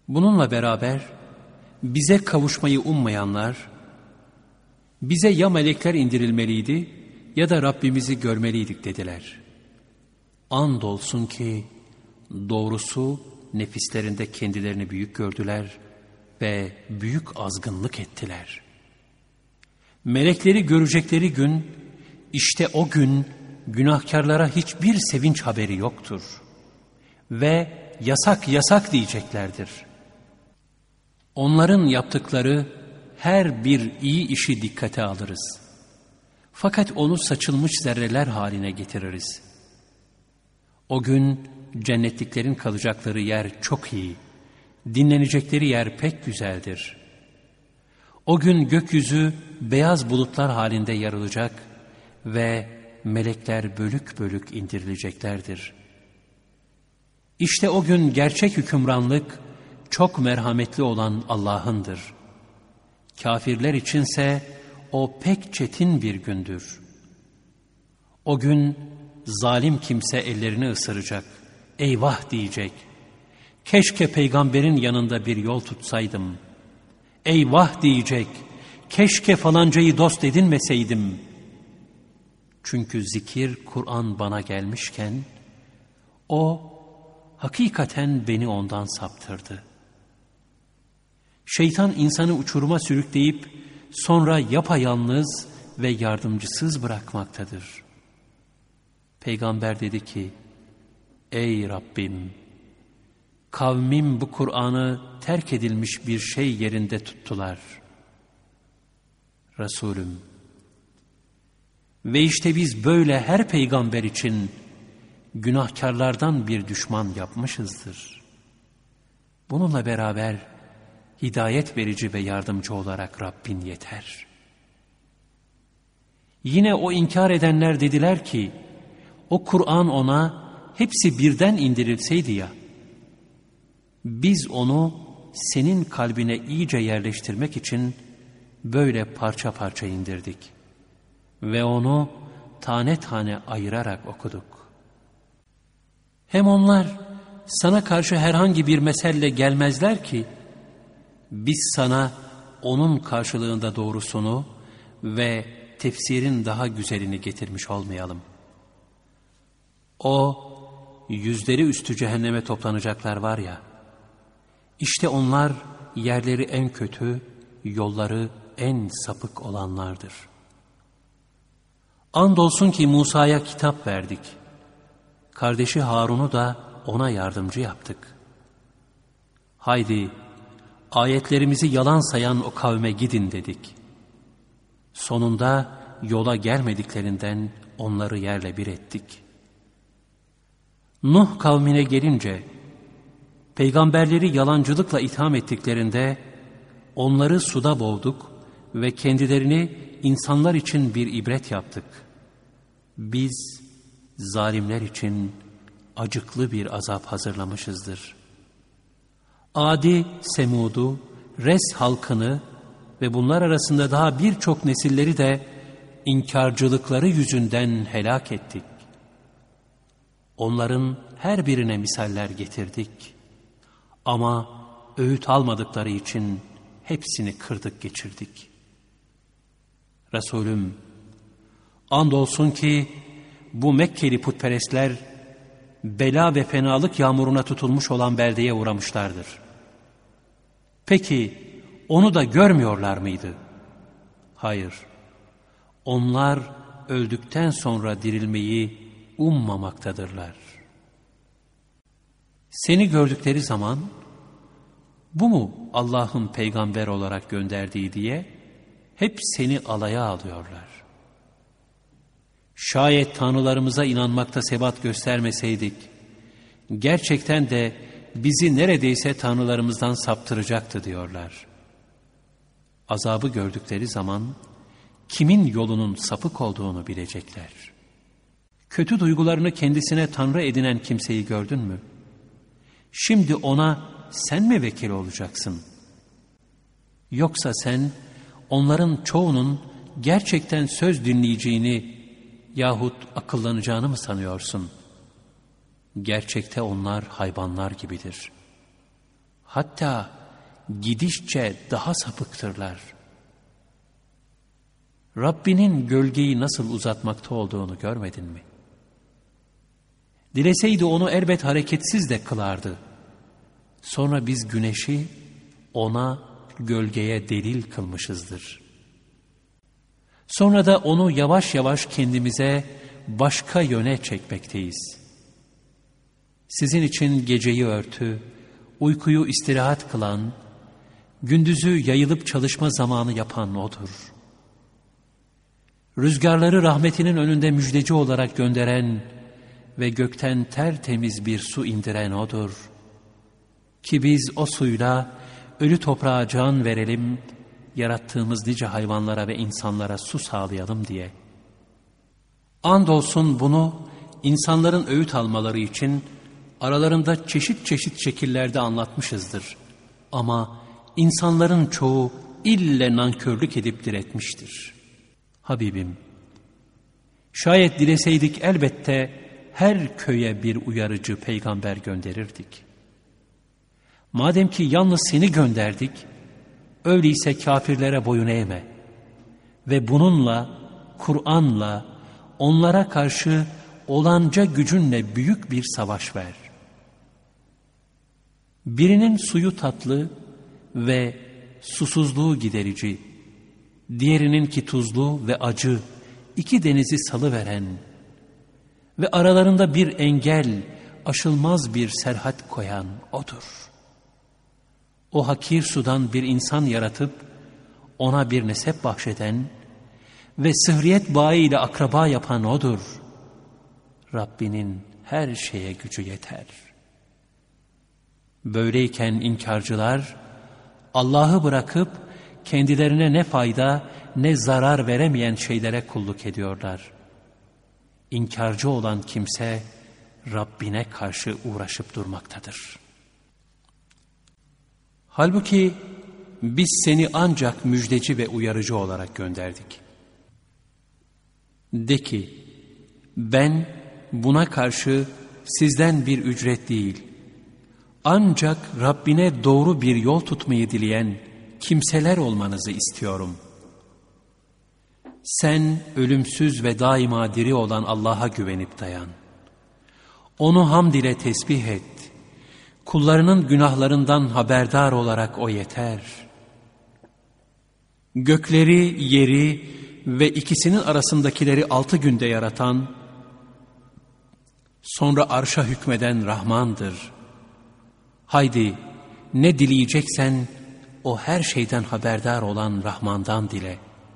Bununla beraber bize kavuşmayı ummayanlar, bize ya melekler indirilmeliydi ya da Rabbimizi görmeliydik dediler. Andolsun ki doğrusu nefislerinde kendilerini büyük gördüler ve büyük azgınlık ettiler. Melekleri görecekleri gün, işte o gün günahkarlara hiçbir sevinç haberi yoktur. Ve yasak yasak diyeceklerdir. Onların yaptıkları her bir iyi işi dikkate alırız. Fakat onu saçılmış zerreler haline getiririz. O gün cennetliklerin kalacakları yer çok iyi, dinlenecekleri yer pek güzeldir. O gün gökyüzü beyaz bulutlar halinde yarılacak ve melekler bölük bölük indirileceklerdir. İşte o gün gerçek hükümranlık çok merhametli olan Allah'ındır. Kafirler içinse o pek çetin bir gündür. O gün zalim kimse ellerini ısıracak, eyvah diyecek. Keşke peygamberin yanında bir yol tutsaydım. Eyvah diyecek, keşke falancayı dost edinmeseydim. Çünkü zikir, Kur'an bana gelmişken, o hakikaten beni ondan saptırdı. Şeytan insanı uçuruma sürükleyip sonra yapayalnız ve yardımcısız bırakmaktadır. Peygamber dedi ki, ey Rabbim, kavmim bu Kur'an'ı terk edilmiş bir şey yerinde tuttular. Resulüm, ve işte biz böyle her peygamber için günahkarlardan bir düşman yapmışızdır. Bununla beraber hidayet verici ve yardımcı olarak Rabbin yeter. Yine o inkar edenler dediler ki, o Kur'an ona hepsi birden indirilseydi ya, biz onu senin kalbine iyice yerleştirmek için böyle parça parça indirdik ve onu tane tane ayırarak okuduk. Hem onlar sana karşı herhangi bir meselle gelmezler ki, biz sana onun karşılığında doğrusunu ve tefsirin daha güzelini getirmiş olmayalım. O yüzleri üstü cehenneme toplanacaklar var ya, işte onlar yerleri en kötü, yolları en sapık olanlardır. Andolsun ki Musa'ya kitap verdik. Kardeşi Harun'u da ona yardımcı yaptık. Haydi ayetlerimizi yalan sayan o kavme gidin dedik. Sonunda yola gelmediklerinden onları yerle bir ettik. Nuh kavmine gelince, peygamberleri yalancılıkla itham ettiklerinde onları suda boğduk ve kendilerini insanlar için bir ibret yaptık. Biz zalimler için acıklı bir azap hazırlamışızdır. Adi, Semud'u, Res halkını ve bunlar arasında daha birçok nesilleri de inkarcılıkları yüzünden helak ettik. Onların her birine misaller getirdik. Ama öğüt almadıkları için hepsini kırdık geçirdik. Resulüm, andolsun ki bu Mekkeli putperestler bela ve fenalık yağmuruna tutulmuş olan beldeye uğramışlardır. Peki onu da görmüyorlar mıydı? Hayır. Onlar öldükten sonra dirilmeyi ummamaktadırlar. Seni gördükleri zaman, bu mu Allah'ın peygamber olarak gönderdiği diye hep seni alaya alıyorlar. Şayet tanrılarımıza inanmakta sebat göstermeseydik, gerçekten de bizi neredeyse tanrılarımızdan saptıracaktı diyorlar. Azabı gördükleri zaman kimin yolunun sapık olduğunu bilecekler. Kötü duygularını kendisine tanrı edinen kimseyi gördün mü? Şimdi ona sen mi vekil olacaksın? Yoksa sen onların çoğunun gerçekten söz dinleyeceğini yahut akıllanacağını mı sanıyorsun? Gerçekte onlar hayvanlar gibidir. Hatta gidişçe daha sapıktırlar. Rabbinin gölgeyi nasıl uzatmakta olduğunu görmedin mi? Dileseydi onu elbet hareketsiz de kılardı. Sonra biz güneşi ona gölgeye delil kılmışızdır. Sonra da onu yavaş yavaş kendimize başka yöne çekmekteyiz. Sizin için geceyi örtü, uykuyu istirahat kılan, gündüzü yayılıp çalışma zamanı yapan O'dur. Rüzgarları rahmetinin önünde müjdeci olarak gönderen ve gökten tertemiz bir su indiren O'dur. Ki biz o suyla ölü toprağa can verelim, yarattığımız nice hayvanlara ve insanlara su sağlayalım diye. Andolsun bunu insanların öğüt almaları için aralarında çeşit çeşit şekillerde anlatmışızdır. Ama insanların çoğu ille nankörlük edip diretmiştir. Habibim, şayet dileseydik elbette her köye bir uyarıcı peygamber gönderirdik. Madem ki yalnız seni gönderdik, öyleyse kafirlere boyun eğme ve bununla, Kur'an'la onlara karşı olanca gücünle büyük bir savaş ver. Birinin suyu tatlı ve susuzluğu giderici, diğerininki tuzlu ve acı, iki denizi salıveren ve aralarında bir engel, aşılmaz bir serhat koyan O'dur. O hakir sudan bir insan yaratıp ona bir nesep bahşeden ve sıhriyet bağıyla akraba yapan O'dur. Rabbinin her şeye gücü yeter. Böyleyken inkarcılar Allah'ı bırakıp kendilerine ne fayda ne zarar veremeyen şeylere kulluk ediyorlar. İnkarcı olan kimse Rabbine karşı uğraşıp durmaktadır. Halbuki biz seni ancak müjdeci ve uyarıcı olarak gönderdik. De ki, ben buna karşı sizden bir ücret değil, ancak Rabbine doğru bir yol tutmayı dileyen kimseler olmanızı istiyorum. Sen ölümsüz ve daima diri olan Allah'a güvenip dayan. Onu hamd ile tesbih et. Kullarının günahlarından haberdar olarak O yeter. Gökleri, yeri ve ikisinin arasındakileri 6 günde yaratan, sonra arşa hükmeden Rahmandır. Haydi ne dileyeceksen o her şeyden haberdar olan Rahman'dan dile.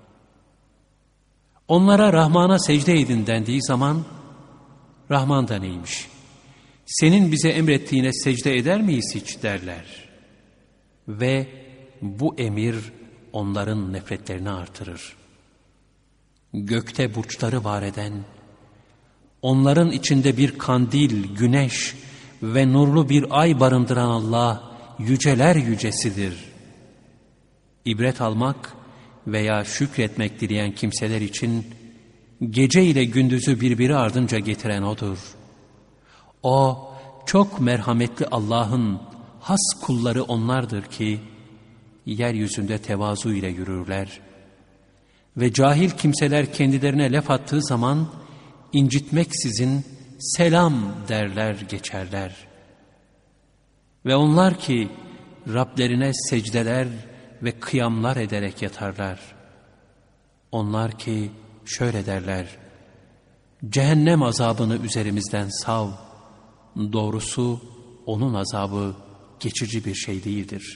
Onlara Rahman'a secde edin dendiği zaman, Rahman da neymiş? Senin bize emrettiğine secde eder miyiz hiç derler. Ve bu emir onların nefretlerini artırır. Gökte burçları var eden, onların içinde bir kandil, güneş ve nurlu bir ay barındıran Allah yüceler yücesidir. İbret almak veya şükretmek dileyen kimseler için gece ile gündüzü birbiri ardınca getiren O'dur. O çok merhametli Allah'ın has kulları onlardır ki yeryüzünde tevazu ile yürürler ve cahil kimseler kendilerine laf attığı zaman incitmeksizin selam derler geçerler. Ve onlar ki Rablerine secdeler ve kıyamlar ederek yatarlar. Onlar ki şöyle derler: cehennem azabını üzerimizden sav. Doğrusu onun azabı geçici bir şey değildir.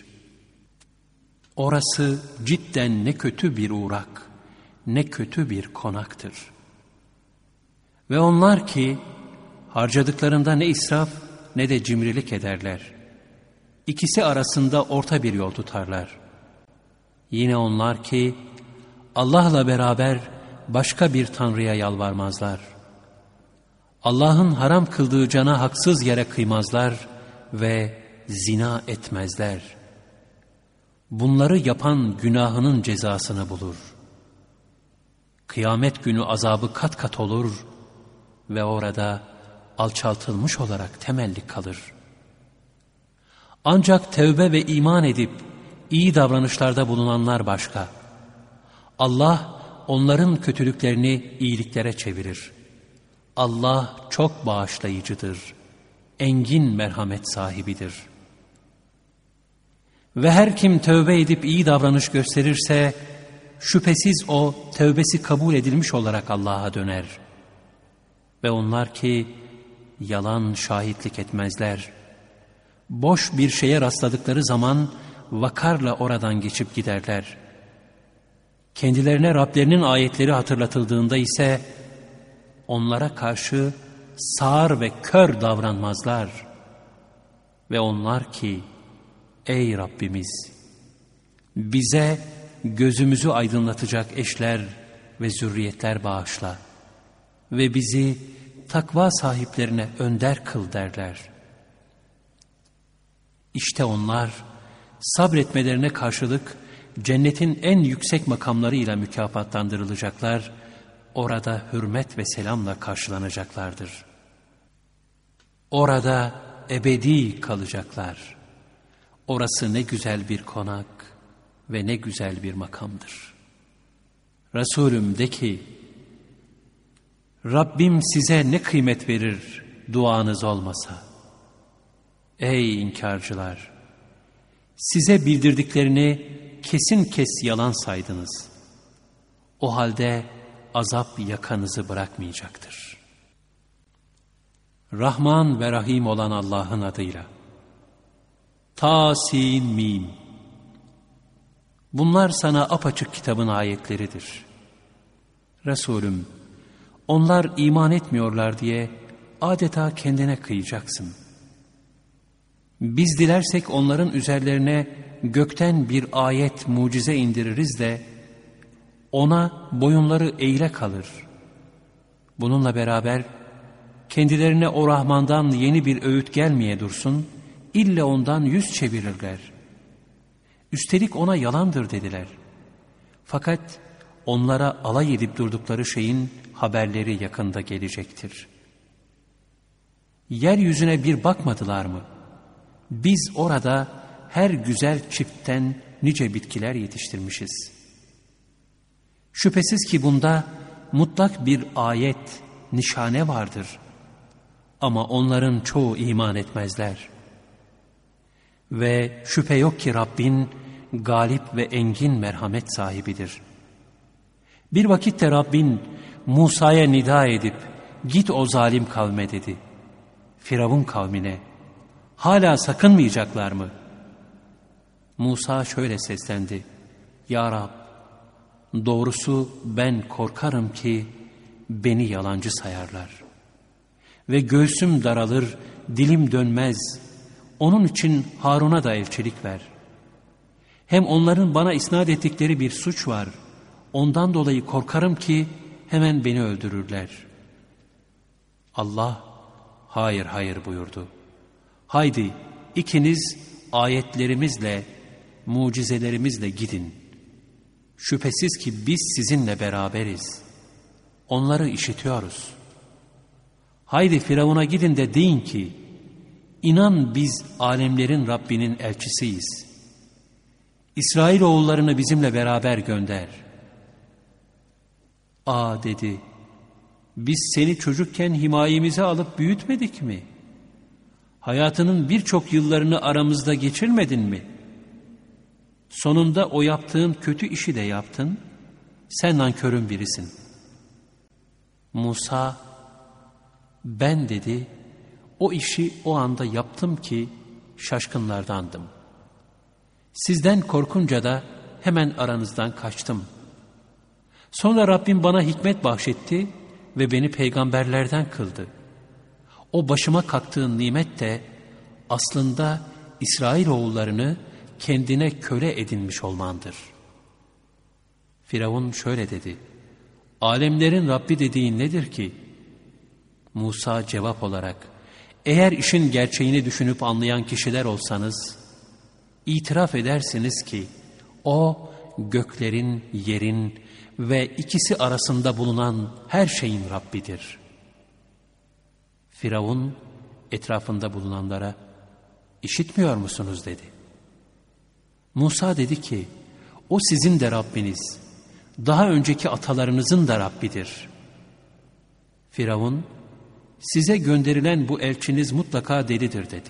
Orası cidden ne kötü bir uğrak, ne kötü bir konaktır. Ve onlar ki harcadıklarında ne israf ne de cimrilik ederler. İkisi arasında orta bir yol tutarlar. Yine onlar ki Allah'la beraber başka bir tanrıya yalvarmazlar. Allah'ın haram kıldığı cana haksız yere kıymazlar ve zina etmezler. Bunları yapan günahının cezasını bulur. Kıyamet günü azabı kat kat olur ve orada alçaltılmış olarak temelli kalır. Ancak tevbe ve iman edip iyi davranışlarda bulunanlar başka. Allah onların kötülüklerini iyiliklere çevirir. Allah çok bağışlayıcıdır, engin merhamet sahibidir. Ve her kim tövbe edip iyi davranış gösterirse, şüphesiz o tövbesi kabul edilmiş olarak Allah'a döner. Ve onlar ki yalan şahitlik etmezler. Boş bir şeye rastladıkları zaman vakarla oradan geçip giderler. Kendilerine Rablerinin ayetleri hatırlatıldığında ise onlara karşı sağır ve kör davranmazlar. Ve onlar ki ey Rabbimiz bize gözümüzü aydınlatacak eşler ve zürriyetler bağışla ve bizi takva sahiplerine önder kıl derler. İşte onlar sabretmelerine karşılık cennetin en yüksek makamlarıyla mükafatlandırılacaklar, orada hürmet ve selamla karşılanacaklardır. Orada ebedi kalacaklar. Orası ne güzel bir konak ve ne güzel bir makamdır. Resulüm de ki, Rabbim size ne kıymet verir duanız olmasa? Ey inkarcılar! Size bildirdiklerini kesin kes yalan saydınız. O halde azap yakanızı bırakmayacaktır. Rahman ve Rahim olan Allah'ın adıyla. Ta-sin mim. Bunlar sana apaçık kitabın ayetleridir. Resulüm, onlar iman etmiyorlar diye adeta kendine kıyacaksın. Biz dilersek onların üzerlerine gökten bir ayet, mucize indiririz de ona boyunları eğile kalır. Bununla beraber kendilerine o Rahman'dan yeni bir öğüt gelmeye dursun, ille ondan yüz çevirirler. Üstelik ona yalandır dediler. Fakat onlara alay edip durdukları şeyin haberleri yakında gelecektir. Yeryüzüne bir bakmadılar mı? Biz orada her güzel çiftten nice bitkiler yetiştirmişiz. Şüphesiz ki bunda mutlak bir ayet, nişane vardır. Ama onların çoğu iman etmezler. Ve şüphe yok ki Rabbin galip ve engin merhamet sahibidir. Bir vakitte Rabbin Musa'ya nida edip git o zalim kavme dedi. Firavun kavmine hala sakınmayacaklar mı? Musa şöyle seslendi. Ya Rab, doğrusu ben korkarım ki beni yalancı sayarlar. Ve göğsüm daralır, dilim dönmez. Onun için Harun'a da elçilik ver. Hem onların bana isnat ettikleri bir suç var. Ondan dolayı korkarım ki hemen beni öldürürler. Allah, hayır hayır buyurdu. Haydi ikiniz ayetlerimizle, mucizelerimizle gidin. Şüphesiz ki biz sizinle beraberiz. Onları işitiyoruz. Haydi Firavun'a gidin de deyin ki, İnan biz alemlerin Rabbinin elçisiyiz. İsrailoğullarını bizimle beraber gönder. Dedi, biz seni çocukken himayemize alıp büyütmedik mi? Hayatının birçok yıllarını aramızda geçirmedin mi? Sonunda o yaptığın kötü işi de yaptın, sen nankörün birisin. Musa, ben dedi, o işi o anda yaptım ki şaşkınlardandım. Sizden korkunca da hemen aranızdan kaçtım. Sonra Rabbim bana hikmet bahşetti ve beni peygamberlerden kıldı. O başıma kalktığın nimet de aslında İsrailoğullarını kendine köle edinmiş olmandır. Firavun şöyle dedi. Alemlerin Rabbi dediğin nedir ki? Musa cevap olarak, eğer işin gerçeğini düşünüp anlayan kişiler olsanız, itiraf edersiniz ki o göklerin, yerin ve ikisi arasında bulunan her şeyin Rabbidir. Firavun etrafında bulunanlara, İşitmiyor musunuz dedi. Musa dedi ki, o sizin de Rabbiniz, daha önceki atalarınızın da Rabbidir. Firavun, size gönderilen bu elçiniz mutlaka delidir dedi.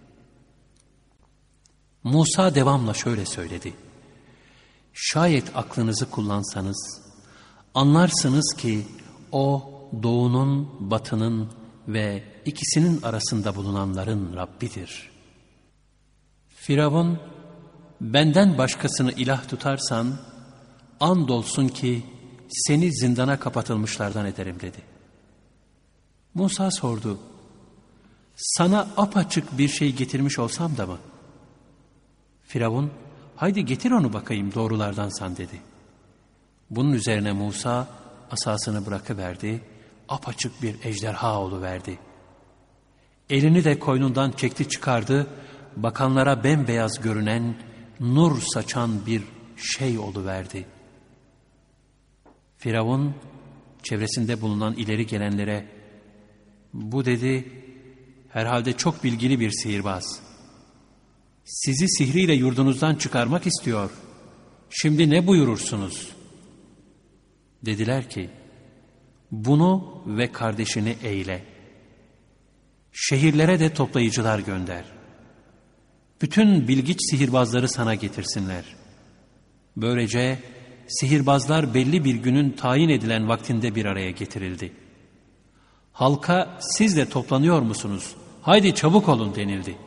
Musa devamla şöyle söyledi. Şayet aklınızı kullansanız, anlarsınız ki o doğunun, batının ve ikisinin arasında bulunanların Rabbidir. Firavun, benden başkasını ilah tutarsan, andolsun ki seni zindana kapatılmışlardan ederim dedi. Musa sordu, sana apaçık bir şey getirmiş olsam da mı? Firavun, haydi getir onu bakayım doğrulardansan dedi. Bunun üzerine Musa asasını bırakıverdi, apaçık bir ejderha oluverdi. Elini de koynundan çekti çıkardı, bakanlara bembeyaz görünen, nur saçan bir şey oluverdi. Firavun, çevresinde bulunan ileri gelenlere, bu dedi, herhalde çok bilgili bir sihirbaz. Sizi sihriyle yurdunuzdan çıkarmak istiyor. Şimdi ne buyurursunuz? Dediler ki, bunu ve kardeşini eyle. Şehirlere de toplayıcılar gönder. Bütün bilgiç sihirbazları sana getirsinler. Böylece sihirbazlar belli bir günün tayin edilen vaktinde bir araya getirildi. Halka siz de toplanıyor musunuz? Haydi çabuk olun denildi.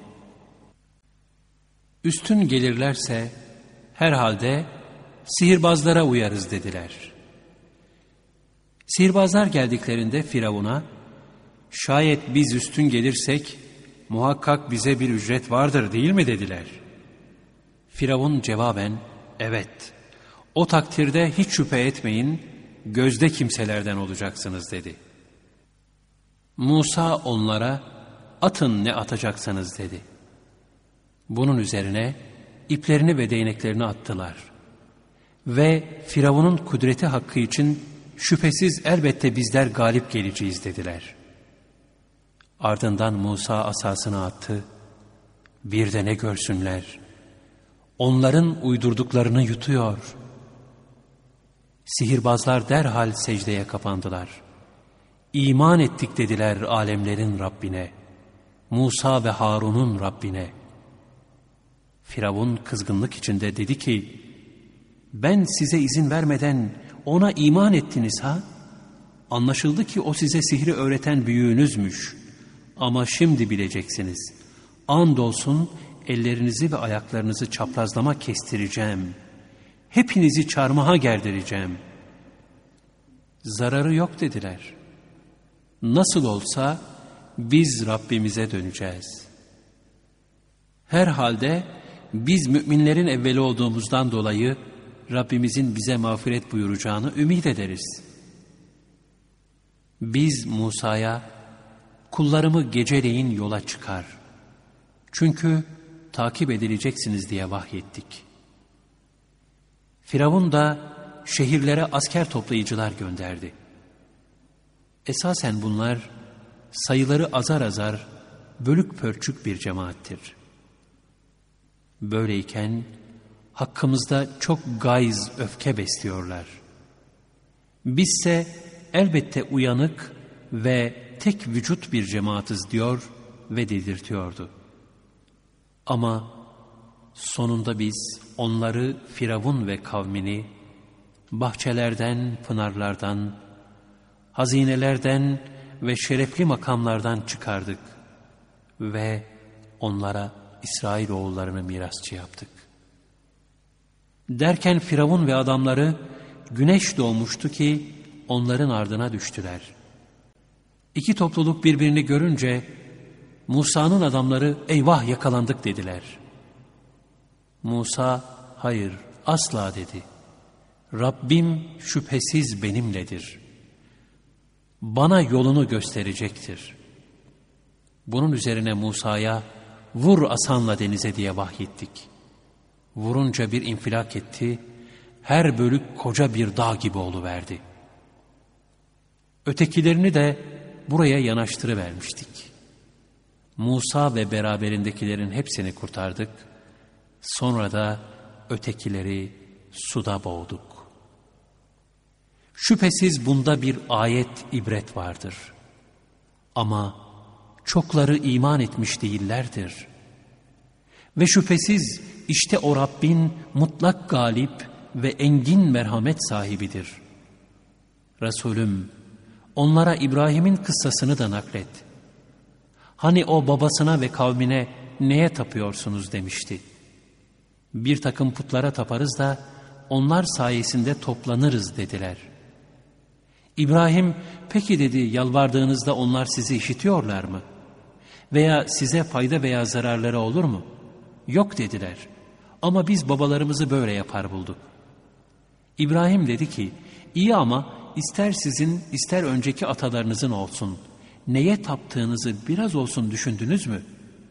Üstün gelirlerse herhalde sihirbazlara uyarız dediler. Sihirbazlar geldiklerinde Firavun'a, şayet biz üstün gelirsek muhakkak bize bir ücret vardır değil mi dediler. Firavun cevaben, evet, o takdirde hiç şüphe etmeyin, gözde kimselerden olacaksınız dedi. Musa onlara, atın ne atacaksanız dedi. Bunun üzerine iplerini ve değneklerini attılar. Ve Firavun'un kudreti hakkı için şüphesiz elbette bizler galip geleceğiz dediler. Ardından Musa asasını attı. Bir de ne görsünler, onların uydurduklarını yutuyor. Sihirbazlar derhal secdeye kapandılar. İman ettik dediler alemlerin Rabbine, Musa ve Harun'un Rabbine. Firavun kızgınlık içinde dedi ki, ben size izin vermeden ona iman ettiniz ha? Anlaşıldı ki o size sihri öğreten büyüğünüzmüş. Ama şimdi bileceksiniz. Andolsun ellerinizi ve ayaklarınızı çaprazlama kestireceğim. Hepinizi çarmıha gerdireceğim. Zararı yok dediler. Nasıl olsa biz Rabbimize döneceğiz. Herhalde biz müminlerin evveli olduğumuzdan dolayı Rabbimizin bize mağfiret buyuracağını ümit ederiz. Biz Musa'ya, kullarımı geceleyin yola çıkar. Çünkü takip edileceksiniz diye vahyettik. Firavun da şehirlere asker toplayıcılar gönderdi. Esasen bunlar sayıları azar azar, bölük pörçük bir cemaattir. Böyleyken hakkımızda çok gayz öfke besliyorlar. Bizse elbette uyanık ve tek vücut bir cemaatiz diyor ve dedirtiyordu. Ama sonunda biz onları, Firavun ve kavmini bahçelerden, pınarlardan, hazinelerden ve şerefli makamlardan çıkardık ve onlara İsrailoğullarını mirasçı yaptık. Derken Firavun ve adamları güneş doğmuştu ki onların ardına düştüler. İki topluluk birbirini görünce Musa'nın adamları eyvah yakalandık dediler. Musa hayır asla dedi. Rabbim şüphesiz benimledir. Bana yolunu gösterecektir. Bunun üzerine Musa'ya vur asanla denize diye vahyettik. Vurunca bir infilak etti, her bölük koca bir dağ gibi oluverdi. Ötekilerini de buraya yanaştırıvermiştik. Musa ve beraberindekilerin hepsini kurtardık. Sonra da ötekileri suda boğduk. Şüphesiz bunda bir ayet, ibret vardır. Ama çokları iman etmiş değillerdir. Ve şüphesiz işte o Rabbin mutlak galip ve engin merhamet sahibidir. Resulüm, onlara İbrahim'in kıssasını da naklet. Hani o babasına ve kavmine neye tapıyorsunuz demişti. Bir takım putlara taparız da onlar sayesinde toplanırız dediler. İbrahim, peki dedi, yalvardığınızda onlar sizi işitiyorlar mı? Veya size fayda veya zararları olur mu? Yok dediler. Ama biz babalarımızı böyle yapar bulduk. İbrahim dedi ki, iyi ama ister sizin ister önceki atalarınızın olsun. Neye taptığınızı biraz olsun düşündünüz mü?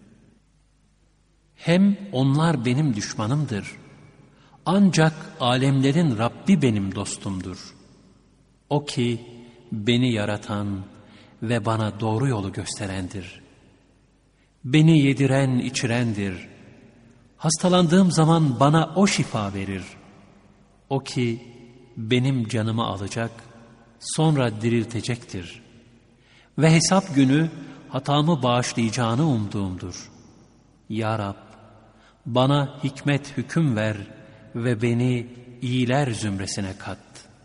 Hem onlar benim düşmanımdır. Ancak alemlerin Rabbi benim dostumdur. O ki beni yaratan ve bana doğru yolu gösterendir. Beni yediren, içirendir. Hastalandığım zaman bana o şifa verir. O ki benim canımı alacak, sonra diriltecektir. Ve hesap günü hatamı bağışlayacağını umduğumdur. Ya Rab, bana hikmet hüküm ver ve beni iyiler zümresine kat.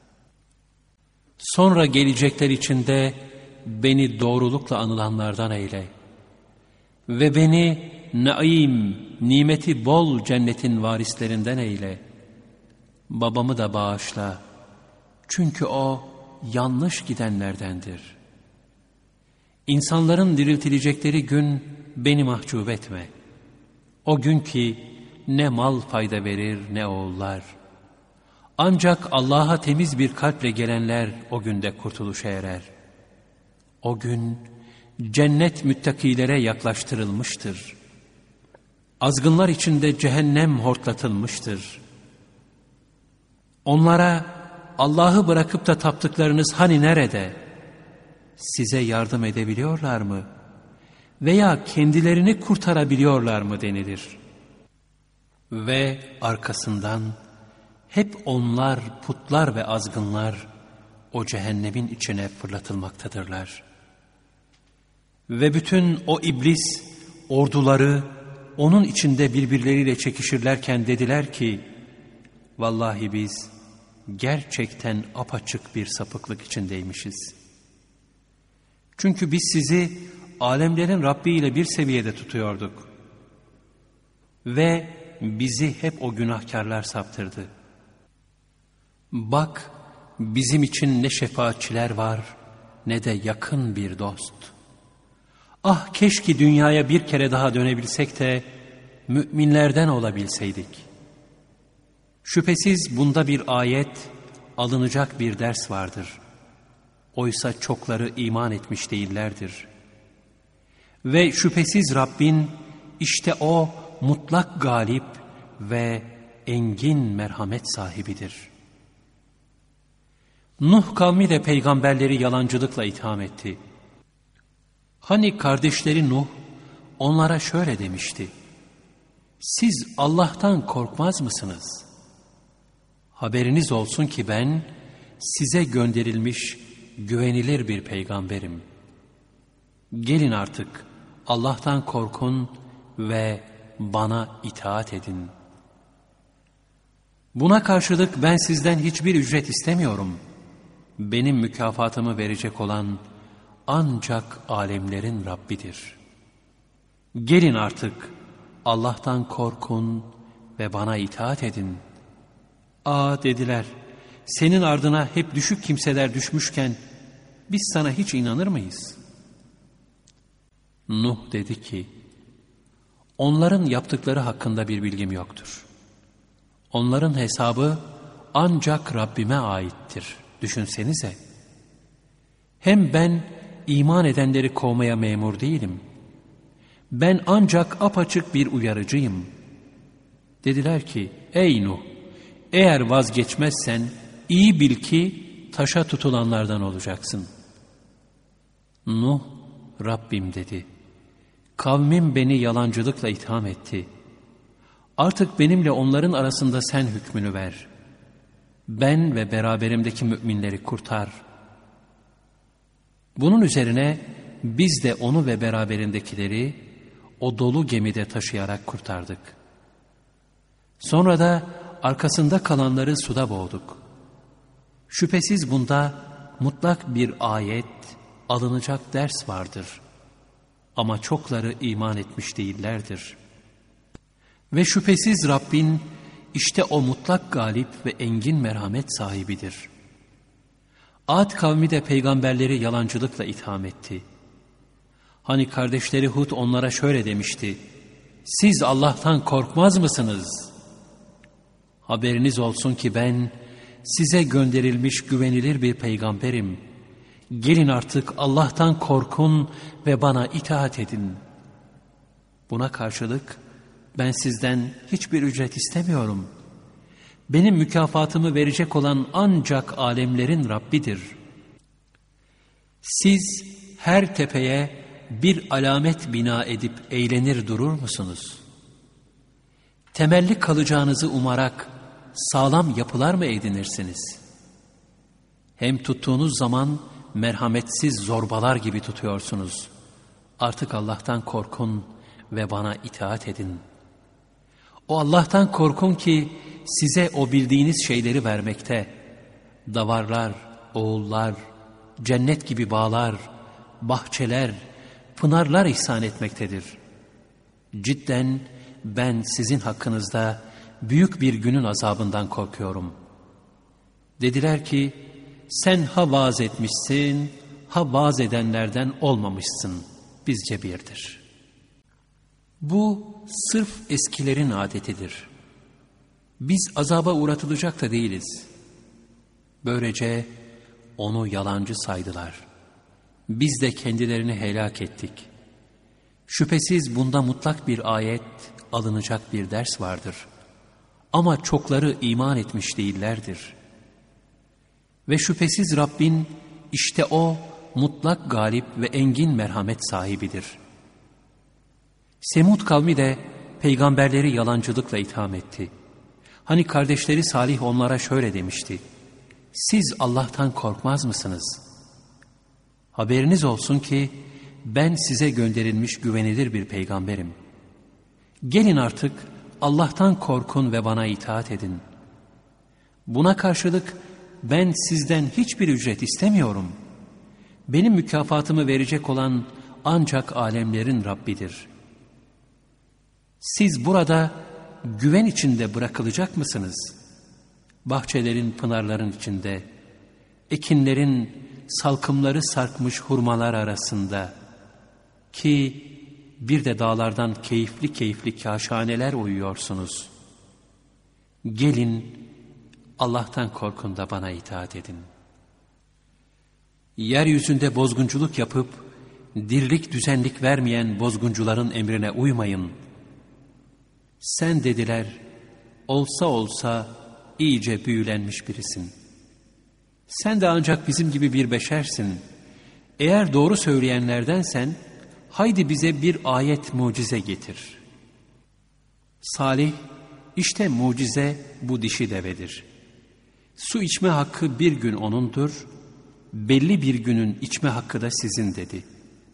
Sonra gelecekler içinde beni doğrulukla anılanlardan eyle. Ve beni naim, nimeti bol cennetin varislerinden eyle. Babamı da bağışla. Çünkü o yanlış gidenlerdendir. İnsanların diriltilecekleri gün beni mahcup etme. O gün ki ne mal fayda verir ne oğullar. Ancak Allah'a temiz bir kalple gelenler o günde kurtuluşa erer. O gün cennet müttakilere yaklaştırılmıştır. Azgınlar içinde cehennem hortlatılmıştır. Onlara Allah'ı bırakıp da taptıklarınız hani nerede? Size yardım edebiliyorlar mı? Veya kendilerini kurtarabiliyorlar mı denilir. Ve arkasından hep onlar, putlar ve azgınlar o cehennemin içine fırlatılmaktadırlar. Ve bütün o iblis orduları onun içinde birbirleriyle çekişirlerken dediler ki, vallahi biz gerçekten apaçık bir sapıklık içindeymişiz. Çünkü biz sizi alemlerin Rabbi ile bir seviyede tutuyorduk. Ve bizi hep o günahkarlar saptırdı. Bak, bizim için ne şefaatçiler var ne de yakın bir dost. Ah keşke dünyaya bir kere daha dönebilsek de müminlerden olabilseydik. Şüphesiz bunda bir ayet, alınacak bir ders vardır. Oysa çokları iman etmiş değillerdir. Ve şüphesiz Rabbin işte o mutlak galip ve engin merhamet sahibidir. Nuh kavmi de peygamberleri yalancılıkla itham etti. Hani kardeşleri Nuh onlara şöyle demişti: siz Allah'tan korkmaz mısınız? Haberiniz olsun ki ben size gönderilmiş güvenilir bir peygamberim. Gelin artık Allah'tan korkun ve bana itaat edin. Buna karşılık ben sizden hiçbir ücret istemiyorum. Benim mükafatımı verecek olan ancak alemlerin Rabbidir. Gelin artık Allah'tan korkun ve bana itaat edin. Dediler, senin ardına hep düşük kimseler düşmüşken biz sana hiç inanır mıyız? Nuh dedi ki, onların yaptıkları hakkında bir bilgim yoktur. Onların hesabı ancak Rabbime aittir. Düşünsenize. Hem ben iman edenleri kovmaya memur değilim. Ben ancak apaçık bir uyarıcıyım. Dediler ki, ey Nuh, eğer vazgeçmezsen iyi bil ki taşa tutulanlardan olacaksın. Nuh, Rabbim dedi, Kavmim beni yalancılıkla itham etti. Artık benimle onların arasında sen hükmünü ver. Ben ve beraberimdeki müminleri kurtar. Bunun üzerine biz de onu ve beraberindekileri o dolu gemide taşıyarak kurtardık. Sonra da arkasında kalanları suda boğduk. Şüphesiz bunda mutlak bir ayet, alınacak ders vardır. Ama çokları iman etmiş değillerdir. Ve şüphesiz Rabbin işte o mutlak galip ve engin merhamet sahibidir. Ad kavmi de peygamberleri yalancılıkla itham etti. Hani kardeşleri Hud onlara şöyle demişti: siz Allah'tan korkmaz mısınız? Haberiniz olsun ki ben size gönderilmiş güvenilir bir peygamberim. Gelin artık Allah'tan korkun ve bana itaat edin. Buna karşılık ben sizden hiçbir ücret istemiyorum. Benim mükafatımı verecek olan ancak alemlerin Rabbidir. Siz her tepeye bir alamet bina edip eğlenir durur musunuz? Temelli kalacağınızı umarak sağlam yapılar mı edinirsiniz? Hem tuttuğunuz zaman merhametsiz zorbalar gibi tutuyorsunuz. Artık Allah'tan korkun ve bana itaat edin. O Allah'tan korkun ki size o bildiğiniz şeyleri vermekte. Davarlar, oğullar, cennet gibi bağlar, bahçeler, pınarlar ihsan etmektedir. Cidden ben sizin hakkınızda büyük bir günün azabından korkuyorum. Dediler ki, sen ha vaaz etmişsin, ha vaaz edenlerden olmamışsın, bizce birdir. Bu sırf eskilerin adetidir. Biz azaba uğratılacak da değiliz. Böylece onu yalancı saydılar. Biz de kendilerini helak ettik. Şüphesiz bunda mutlak bir ayet, alınacak bir ders vardır. Ama çokları iman etmiş değillerdir. Ve şüphesiz Rabbin işte o mutlak galip ve engin merhamet sahibidir. Semud kavmi de peygamberleri yalancılıkla itham etti. Hani kardeşleri Salih onlara şöyle demişti: siz Allah'tan korkmaz mısınız? Haberiniz olsun ki ben size gönderilmiş güvenilir bir peygamberim. Gelin artık Allah'tan korkun ve bana itaat edin. Buna karşılık ben sizden hiçbir ücret istemiyorum. Benim mükafatımı verecek olan ancak alemlerin Rabbidir. Siz burada güven içinde bırakılacak mısınız? Bahçelerin, pınarların içinde, ekinlerin salkımları sarkmış hurmalar arasında ki bir de dağlardan keyifli keyifli kâşhaneler uyuyorsunuz. Gelin Allah'tan korkun da bana itaat edin. Yeryüzünde bozgunculuk yapıp dirlik düzenlik vermeyen bozguncuların emrine uymayın. Sen dediler, olsa olsa iyice büyülenmiş birisin. Sen de ancak bizim gibi bir beşersin. Eğer doğru söyleyenlerdensen, haydi bize bir ayet mucize getir. Salih, işte mucize bu dişi devedir. Su içme hakkı bir gün onundur, belli bir günün içme hakkı da sizin dedi.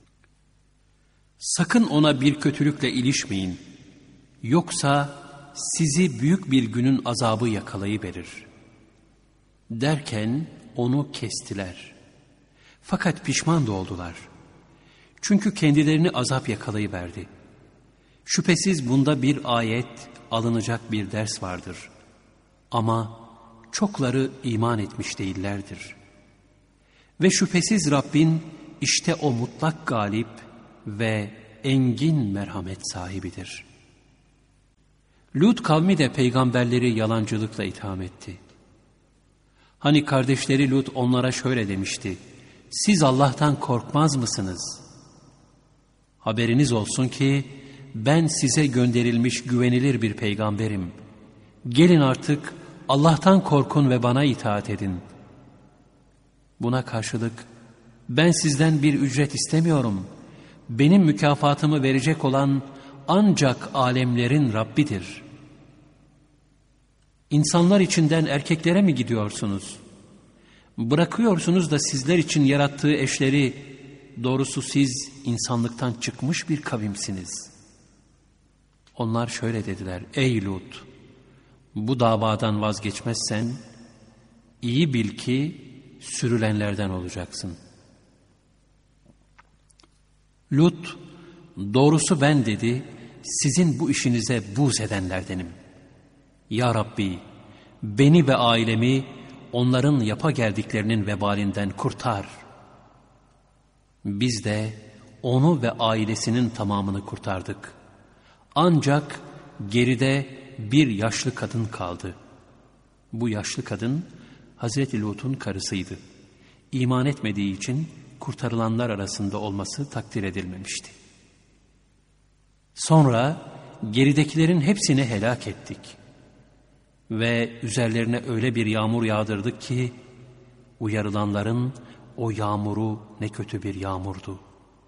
Sakın ona bir kötülükle ilişmeyin. Yoksa sizi büyük bir günün azabı yakalayıverir. Derken onu kestiler. Fakat pişman da oldular. Çünkü kendilerini azap yakalayıverdi. Şüphesiz bunda bir ayet, alınacak bir ders vardır. Ama çokları iman etmiş değillerdir. Ve şüphesiz Rabbin işte o mutlak galip ve engin merhamet sahibidir. Lut kavmi de peygamberleri yalancılıkla itham etti. Hani kardeşleri Lut onlara şöyle demişti: siz Allah'tan korkmaz mısınız? Haberiniz olsun ki ben size gönderilmiş güvenilir bir peygamberim. Gelin artık Allah'tan korkun ve bana itaat edin. Buna karşılık ben sizden bir ücret istemiyorum. benim mükafatımı verecek olan ancak alemlerin Rabbidir. İnsanlar içinden erkeklere mi gidiyorsunuz? Bırakıyorsunuz da sizler için yarattığı eşleri, doğrusu siz insanlıktan çıkmış bir kavimsiniz. Onlar şöyle dediler: ey Lut! Bu davadan vazgeçmezsen, iyi bil ki sürülenlerden olacaksın. Lut, doğrusu ben dedi, sizin bu işinize buğz edenlerdenim. Ya Rabbi, beni ve ailemi onların yapa geldiklerinin vebalinden kurtar. Biz de onu ve ailesinin tamamını kurtardık. Ancak geride bir yaşlı kadın kaldı. Bu yaşlı kadın Hazreti Lut'un karısıydı. İman etmediği için kurtarılanlar arasında olması takdir edilmemişti. Sonra geridekilerin hepsini helak ettik. Ve üzerlerine öyle bir yağmur yağdırdık ki, uyarılanların o yağmuru ne kötü bir yağmurdu.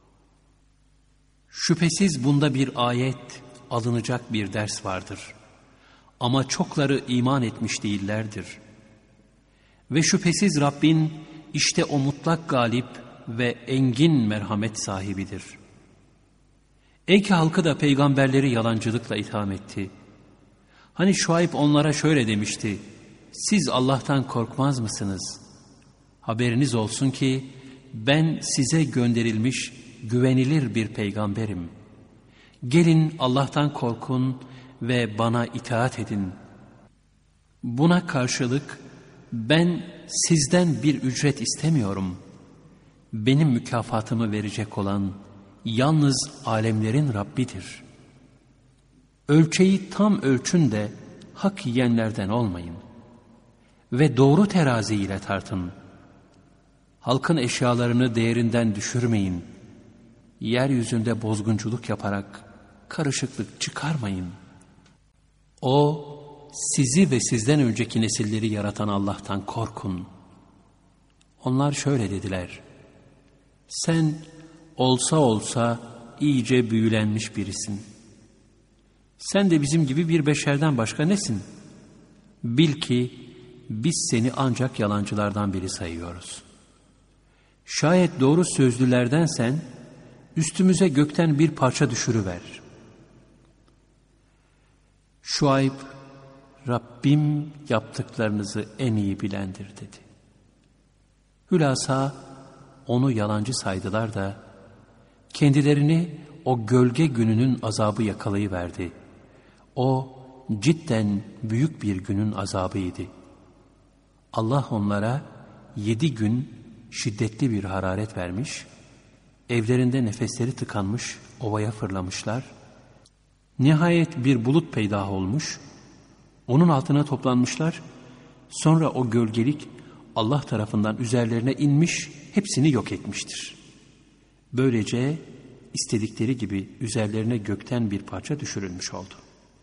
Şüphesiz bunda bir ayet, alınacak bir ders vardır. Ama çokları iman etmiş değillerdir. Ve şüphesiz Rabbin işte o mutlak galip ve engin merhamet sahibidir. Eyke halkı da peygamberleri yalancılıkla itham etti. Hani Şuayb onlara şöyle demişti: siz Allah'tan korkmaz mısınız? Haberiniz olsun ki ben size gönderilmiş güvenilir bir peygamberim. Gelin Allah'tan korkun ve bana itaat edin. Buna karşılık ben sizden bir ücret istemiyorum. Benim mükafatımı verecek olan yalnız alemlerin Rabbidir. Ölçeyi tam ölçün de hak yiyenlerden olmayın. Ve doğru terazi ile tartın. Halkın eşyalarını değerinden düşürmeyin. Yeryüzünde bozgunculuk yaparak karışıklık çıkarmayın. O, sizi ve sizden önceki nesilleri yaratan Allah'tan korkun. Onlar şöyle dediler: sen olsa olsa iyice büyülenmiş birisin. Sen de bizim gibi bir beşerden başka nesin? Bil ki biz seni ancak yalancılardan biri sayıyoruz. Şayet doğru sözlülerdensen üstümüze gökten bir parça düşürüver. Şuayb, Rabbim yaptıklarınızı en iyi bilendir dedi. Hülasa onu yalancı saydılar da kendilerini o gölge gününün azabı yakalayıverdi. O cidden büyük bir günün azabıydı. Allah onlara 7 gün şiddetli bir hararet vermiş, evlerinde nefesleri tıkanmış ovaya fırlamışlar. Nihayet bir bulut peydah olmuş, onun altına toplanmışlar. Sonra o gölgelik Allah tarafından üzerlerine inmiş, hepsini yok etmiştir. Böylece istedikleri gibi üzerlerine gökten bir parça düşürülmüş oldu.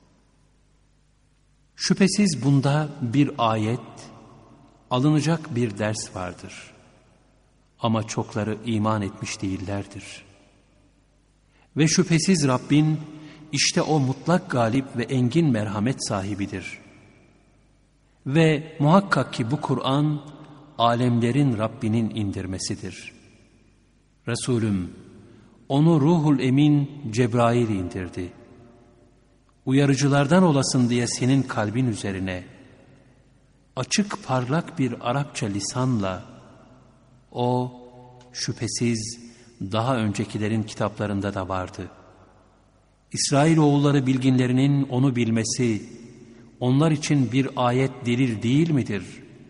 Şüphesiz bunda bir ayet, alınacak bir ders vardır. Ama çokları iman etmiş değillerdir. Ve şüphesiz Rabbin işte o mutlak galip ve engin merhamet sahibidir. Ve muhakkak ki bu Kur'an alemlerin Rabbinin indirmesidir. Resulüm, onu Ruhul Emin Cebrail indirdi. Uyarıcılardan olasın diye senin kalbin üzerine açık parlak bir Arapça lisanla, o şüphesiz daha öncekilerin kitaplarında da vardı. İsrailoğulları bilginlerinin onu bilmesi onlar için bir ayet delil değil midir?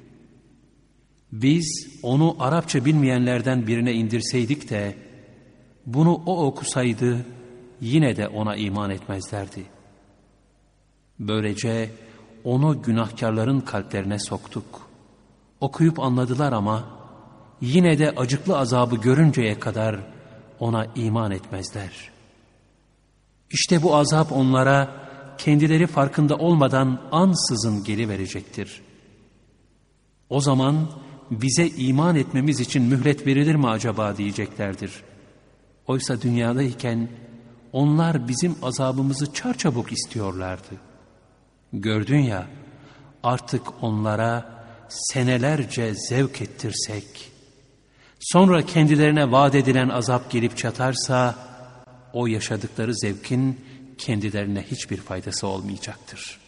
Biz onu Arapça bilmeyenlerden birine indirseydik de bunu o okusaydı yine de ona iman etmezlerdi. Böylece onu günahkarların kalplerine soktuk. Okuyup anladılar ama yine de acıklı azabı görünceye kadar ona iman etmezler. İşte bu azap onlara kendileri farkında olmadan ansızın geliverecektir. O zaman bize iman etmemiz için mühlet verilir mi acaba diyeceklerdir. Oysa dünyadayken onlar bizim azabımızı çarçabuk istiyorlardı. Gördün ya, artık onlara senelerce zevk ettirsek, sonra kendilerine vaat edilen azap gelip çatarsa, o yaşadıkları zevkin kendilerine hiçbir faydası olmayacaktır.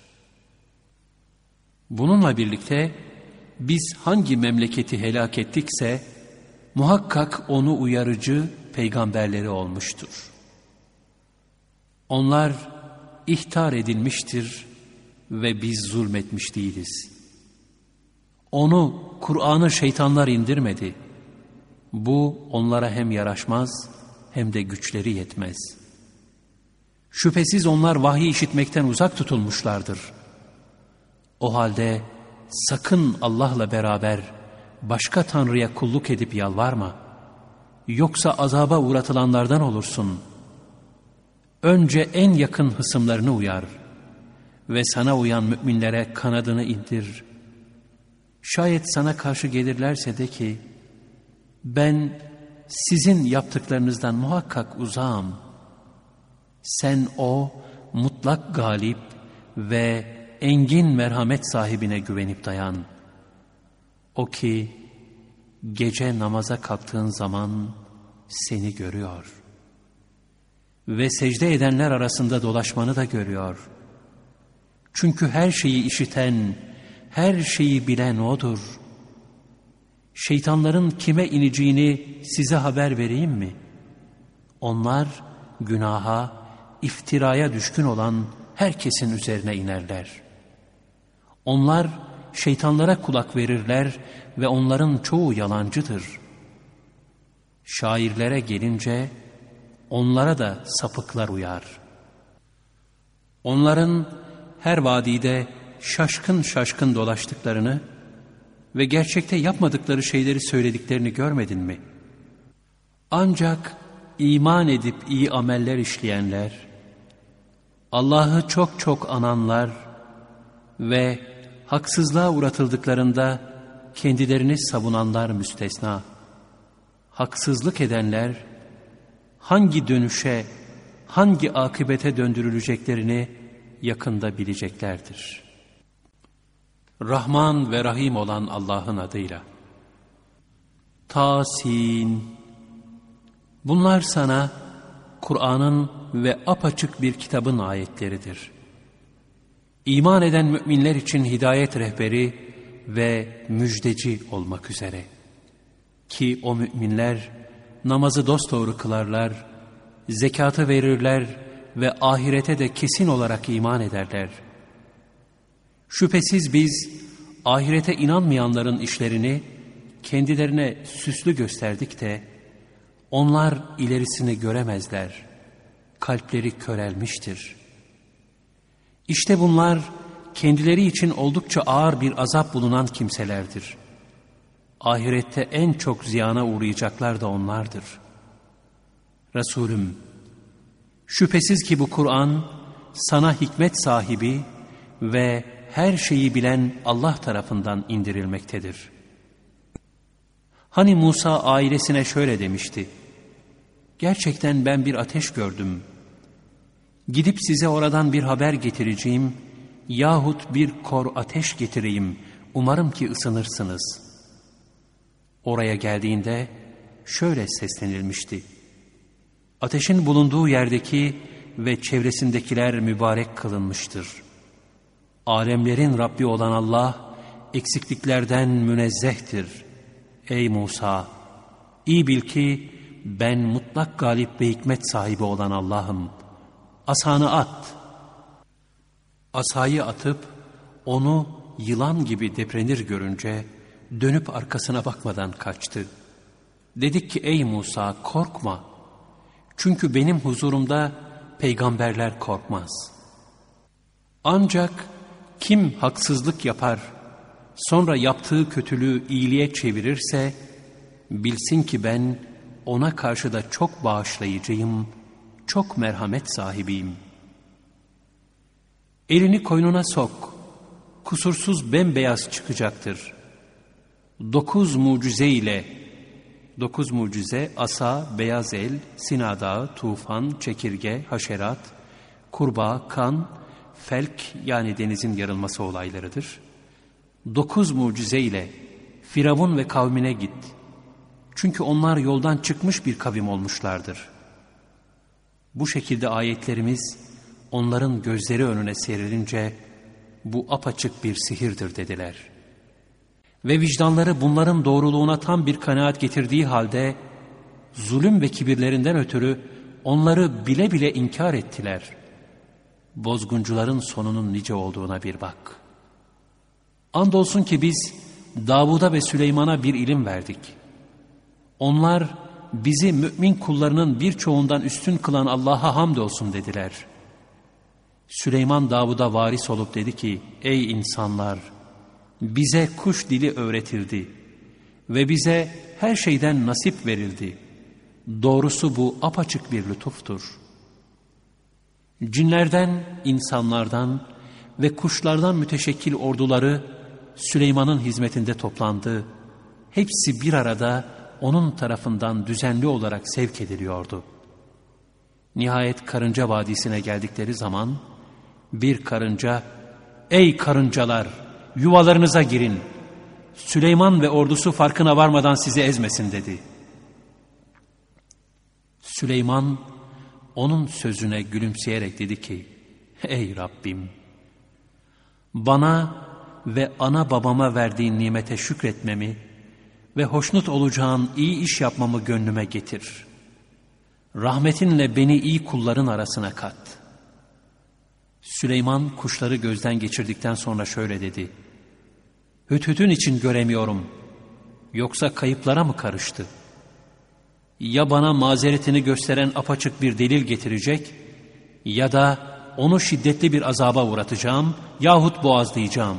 Bununla birlikte biz hangi memleketi helak ettikse, muhakkak onu uyarıcı peygamberleri olmuştur. Onlar ihtar edilmiştir ve biz zulmetmiş değiliz. Onu, Kur'an'ı şeytanlar indirmedi. Bu onlara hem yaraşmaz hem de güçleri yetmez. Şüphesiz onlar vahiy işitmekten uzak tutulmuşlardır. O halde sakın Allah'la beraber başka tanrıya kulluk edip yalvarma. Yoksa azaba uğratılanlardan olursun. Önce en yakın hısımlarını uyar ve sana uyan müminlere kanadını indir. Şayet sana karşı gelirlerse de ki, ben sizin yaptıklarınızdan muhakkak uzağım. Sen o mutlak galip ve engin merhamet sahibine güvenip dayan. O ki gece namaza kalktığın zaman seni görüyor ve secde edenler arasında dolaşmanı da görüyor. Çünkü her şeyi işiten, her şeyi bilen O'dur. Şeytanların kime ineceğini size haber vereyim mi? Onlar günaha, iftiraya düşkün olan herkesin üzerine inerler. Onlar şeytanlara kulak verirler ve onların çoğu yalancıdır. Şairlere gelince onlara da sapıklar uyar. Onların her vadide şaşkın şaşkın dolaştıklarını ve gerçekte yapmadıkları şeyleri söylediklerini görmedin mi? Ancak iman edip iyi ameller işleyenler, Allah'ı çok çok ananlar ve haksızlığa uğratıldıklarında kendilerini savunanlar müstesna. Haksızlık edenler hangi dönüşe, hangi akıbete döndürüleceklerini yakında bileceklerdir. Rahman ve Rahim olan Allah'ın adıyla. Tasin. Bunlar sana Kur'an'ın ve apaçık bir kitabın ayetleridir. İman eden müminler için hidayet rehberi ve müjdeci olmak üzere. Ki o müminler namazı dosdoğru kılarlar, zekatı verirler ve ahirete de kesin olarak iman ederler. Şüphesiz biz ahirete inanmayanların işlerini kendilerine süslü gösterdik de onlar ilerisini göremezler. Kalpleri körelmiştir. İşte bunlar kendileri için oldukça ağır bir azap bulunan kimselerdir. Ahirette en çok ziyana uğrayacaklar da onlardır. Resulüm, şüphesiz ki bu Kur'an sana hikmet sahibi ve her şeyi bilen Allah tarafından indirilmektedir. Hani Musa ailesine şöyle demişti: gerçekten ben bir ateş gördüm. Gidip size oradan bir haber getireceğim yahut bir kor ateş getireyim. Umarım ki ısınırsınız. Oraya geldiğinde şöyle seslenilmişti: ateşin bulunduğu yerdeki ve çevresindekiler mübarek kılınmıştır. Alemlerin Rabbi olan Allah eksikliklerden münezzehtir. Ey Musa! İyi bil ki ben mutlak galip ve hikmet sahibi olan Allah'ım. Asanı at. Asayı atıp onu yılan gibi deprenir görünce dönüp arkasına bakmadan kaçtı. Dedik ki ey Musa, korkma. Çünkü benim huzurumda peygamberler korkmaz. Ancak kim haksızlık yapar, sonra yaptığı kötülüğü iyiliğe çevirirse, bilsin ki ben ona karşı da çok bağışlayıcıyım, çok merhamet sahibiyim. Elini koynuna sok, kusursuz bembeyaz çıkacaktır. 9 mucize ile 9 mucize, asa, beyaz el, Sina Dağı, tufan, çekirge, haşerat, kurbağa, kan, felk yani denizin yarılması olaylarıdır. 9 mucize ile Firavun ve kavmine git. Çünkü onlar yoldan çıkmış bir kavim olmuşlardır. Bu şekilde ayetlerimiz onların gözleri önüne serilince bu apaçık bir sihirdir dediler. Ve vicdanları bunların doğruluğuna tam bir kanaat getirdiği halde zulüm ve kibirlerinden ötürü onları bile bile inkar ettiler. Bozguncuların sonunun nice olduğuna bir bak. Andolsun ki biz Davud'a ve Süleyman'a bir ilim verdik. Onlar bizi mümin kullarının birçoğundan üstün kılan Allah'a hamdolsun dediler. Süleyman Davud'a varis olup dedi ki, ey insanlar, bize kuş dili öğretildi ve bize her şeyden nasip verildi. Doğrusu bu apaçık bir lütuftur. Cinlerden, insanlardan ve kuşlardan müteşekkil orduları Süleyman'ın hizmetinde toplandı. Hepsi bir arada onun tarafından düzenli olarak sevk ediliyordu. Nihayet Karınca Vadisi'ne geldikleri zaman bir karınca, ''Ey karıncalar, yuvalarınıza girin. Süleyman ve ordusu farkına varmadan sizi ezmesin.'' dedi. Süleyman onun sözüne gülümseyerek dedi ki, ''Ey Rabbim, bana ve ana babama verdiğin nimete şükretmemi ve hoşnut olacağın iyi iş yapmamı gönlüme getir. Rahmetinle beni iyi kulların arasına kat.'' Süleyman kuşları gözden geçirdikten sonra şöyle dedi, ''Hüdhüd'ün için göremiyorum, yoksa kayıplara mı karıştı? Ya bana mazeretini gösteren apaçık bir delil getirecek ya da onu şiddetli bir azaba uğratacağım yahut boğazlayacağım.''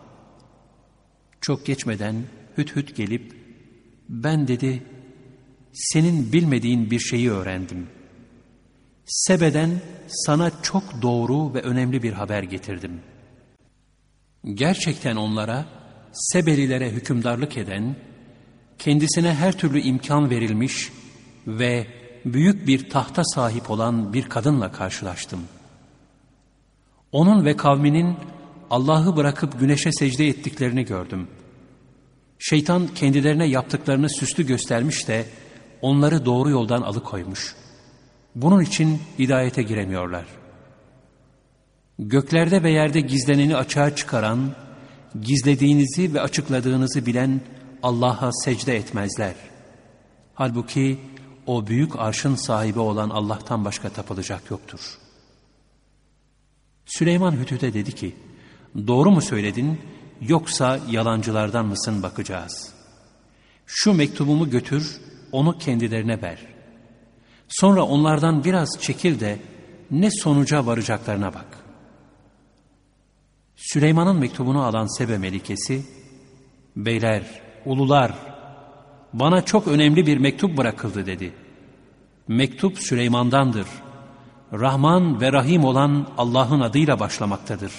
Çok geçmeden Hüdhüd gelip, ''Ben'' dedi, ''senin bilmediğin bir şeyi öğrendim. Sebe'den sana çok doğru ve önemli bir haber getirdim. Gerçekten onlara, Sebelilere hükümdarlık eden, kendisine her türlü imkan verilmiş ve büyük bir tahta sahip olan bir kadınla karşılaştım. Onun ve kavminin Allah'ı bırakıp güneşe secde ettiklerini gördüm. Şeytan kendilerine yaptıklarını süslü göstermiş de onları doğru yoldan alıkoymuş. Bunun için hidayete giremiyorlar. Göklerde ve yerde gizleneni açığa çıkaran, gizlediğinizi ve açıkladığınızı bilen Allah'a secde etmezler. Halbuki o büyük arşın sahibi olan Allah'tan başka tapılacak yoktur. Süleyman Hüdhüd'e dedi ki, doğru mu söyledin yoksa yalancılardan mısın bakacağız. Şu mektubumu götür, onu kendilerine ver. Sonra onlardan biraz çekil de ne sonuca varacaklarına bak. Süleyman'ın mektubunu alan Sebe melikesi, beyler, ulular, bana çok önemli bir mektup bırakıldı dedi. Mektup Süleyman'dandır. Rahman ve Rahim olan Allah'ın adıyla başlamaktadır.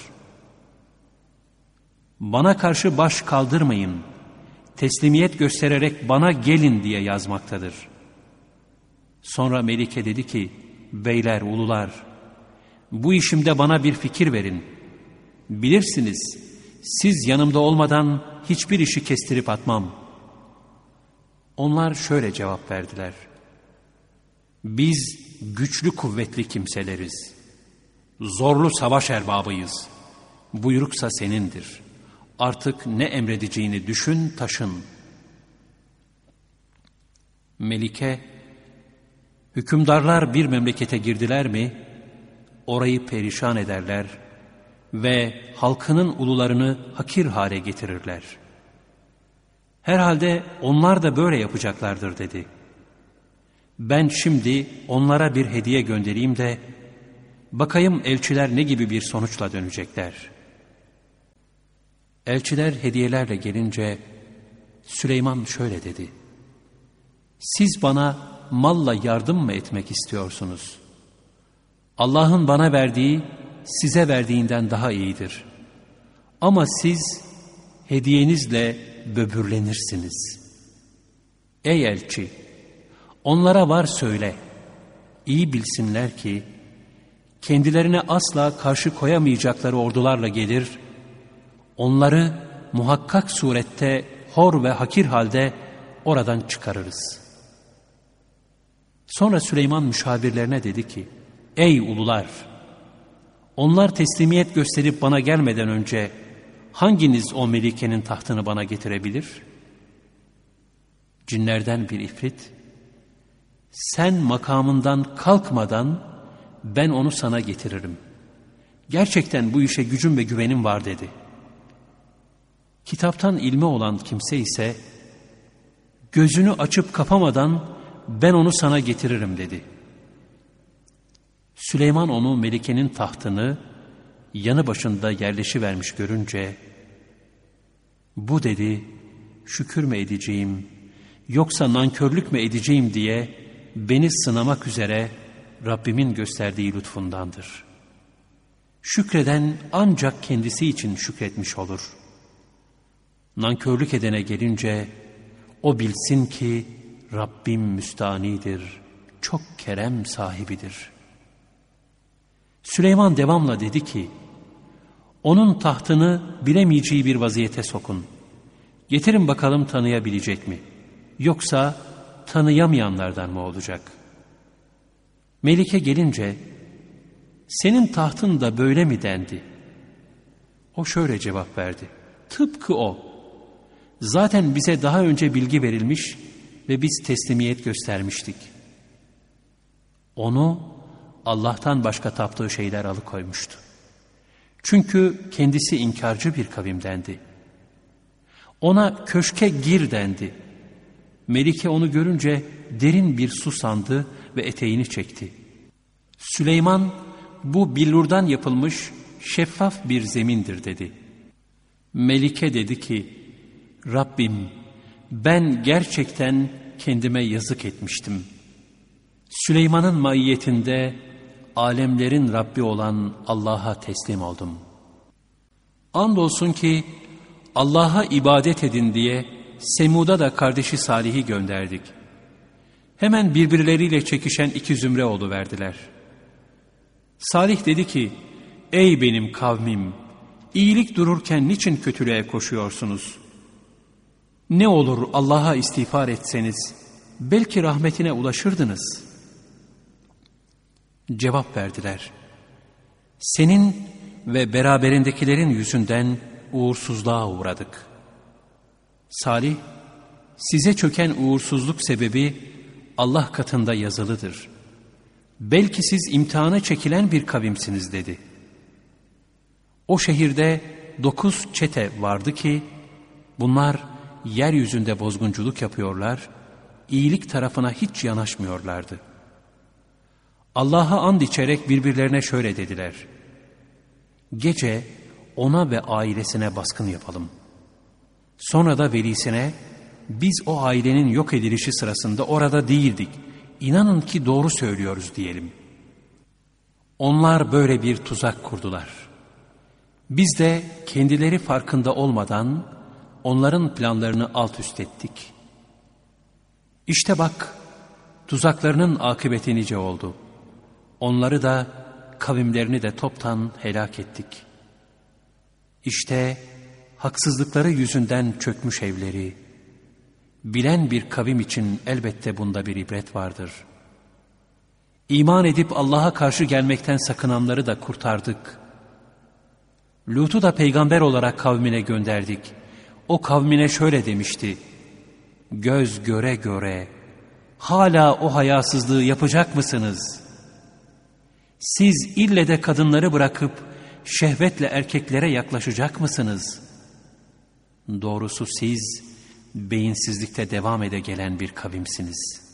Bana karşı baş kaldırmayın, teslimiyet göstererek bana gelin diye yazmaktadır. Sonra Melike dedi ki, beyler, ulular, bu işimde bana bir fikir verin. Bilirsiniz, siz yanımda olmadan hiçbir işi kestirip atmam. Onlar şöyle cevap verdiler. Biz güçlü kuvvetli kimseleriz. Zorlu savaş erbabıyız. Buyruksa senindir. Artık ne emredeceğini düşün, taşın. Melike, hükümdarlar bir memlekete girdiler mi, orayı perişan ederler ve halkının ulularını hakir hale getirirler. Herhalde onlar da böyle yapacaklardır dedi. Ben şimdi onlara bir hediye göndereyim de, bakayım elçiler ne gibi bir sonuçla dönecekler. Elçiler hediyelerle gelince, Süleyman şöyle dedi. Siz bana malla yardım mı etmek istiyorsunuz? Allah'ın bana verdiği, size verdiğinden daha iyidir. Ama siz hediyenizle böbürlenirsiniz. Ey elçi, onlara var söyle, iyi bilsinler ki, kendilerine asla karşı koyamayacakları ordularla gelir, onları muhakkak surette hor ve hakir halde oradan çıkarırız. Sonra Süleyman müşavirlerine dedi ki, ey ulular! Onlar teslimiyet gösterip bana gelmeden önce hanginiz o melikenin tahtını bana getirebilir? Cinlerden bir ifrit, sen makamından kalkmadan ben onu sana getiririm. Gerçekten bu işe gücüm ve güvenim var dedi. Kitaptan ilmi olan kimse ise gözünü açıp kapamadan ben onu sana getiririm dedi. Süleyman onu melikenin tahtını yanı başında yerleşivermiş görünce, bu dedi, şükür mü edeceğim yoksa nankörlük mü edeceğim diye beni sınamak üzere Rabbimin gösterdiği lütfundandır. Şükreden ancak kendisi için şükretmiş olur. Nankörlük edene gelince o bilsin ki Rabbim müstanidir, çok kerem sahibidir. Süleyman devamla dedi ki, onun tahtını bilemeyeceği bir vaziyete sokun. Getirin bakalım tanıyabilecek mi? Yoksa tanıyamayanlardan mı olacak? Melike gelince, senin tahtın da böyle mi dendi? O şöyle cevap verdi, tıpkı o. Zaten bize daha önce bilgi verilmiş ve biz teslimiyet göstermiştik. Onu Allah'tan başka taptığı şeyler alıkoymuştu. Çünkü kendisi inkarcı bir kavimdendi. Ona köşke gir dendi. Melike onu görünce derin bir su sandı ve eteğini çekti. Süleyman, bu billurdan yapılmış şeffaf bir zemindir dedi. Melike dedi ki, Rabbim, ben gerçekten kendime yazık etmiştim. Süleyman'ın maiyetinde alemlerin Rabbi olan Allah'a teslim oldum. Andolsun ki Allah'a ibadet edin diye Semud'a da kardeşi Salih'i gönderdik. Hemen birbirleriyle çekişen iki zümre oluverdiler. Salih dedi ki, ey benim kavmim, iyilik dururken niçin kötülüğe koşuyorsunuz? Ne olur Allah'a istiğfar etseniz, belki rahmetine ulaşırdınız. Cevap verdiler. Senin ve beraberindekilerin yüzünden uğursuzluğa uğradık. Salih, size çöken uğursuzluk sebebi Allah katında yazılıdır. Belki siz imtihana çekilen bir kavimsiniz dedi. O şehirde 9 çete vardı ki, bunlar yeryüzünde bozgunculuk yapıyorlar, iyilik tarafına hiç yanaşmıyorlardı. Allah'a and içerek birbirlerine şöyle dediler. Gece ona ve ailesine baskın yapalım. Sonra da velisine, biz o ailenin yok edilişi sırasında orada değildik. İnanın ki doğru söylüyoruz diyelim. Onlar böyle bir tuzak kurdular. Biz de kendileri farkında olmadan onların planlarını alt üst ettik. İşte bak, tuzaklarının akıbeti nice oldu. Onları da, kavimlerini de toptan helak ettik. İşte haksızlıkları yüzünden çökmüş evleri, bilen bir kavim için elbette bunda bir ibret vardır. İman edip Allah'a karşı gelmekten sakınanları da kurtardık. Lut'u da peygamber olarak kavmine gönderdik. O kavmine şöyle demişti: göz göre göre hala o hayasızlığı yapacak mısınız? Siz ille de kadınları bırakıp şehvetle erkeklere yaklaşacak mısınız? Doğrusu siz beyinsizlikte devam ede gelen bir kavimsiniz.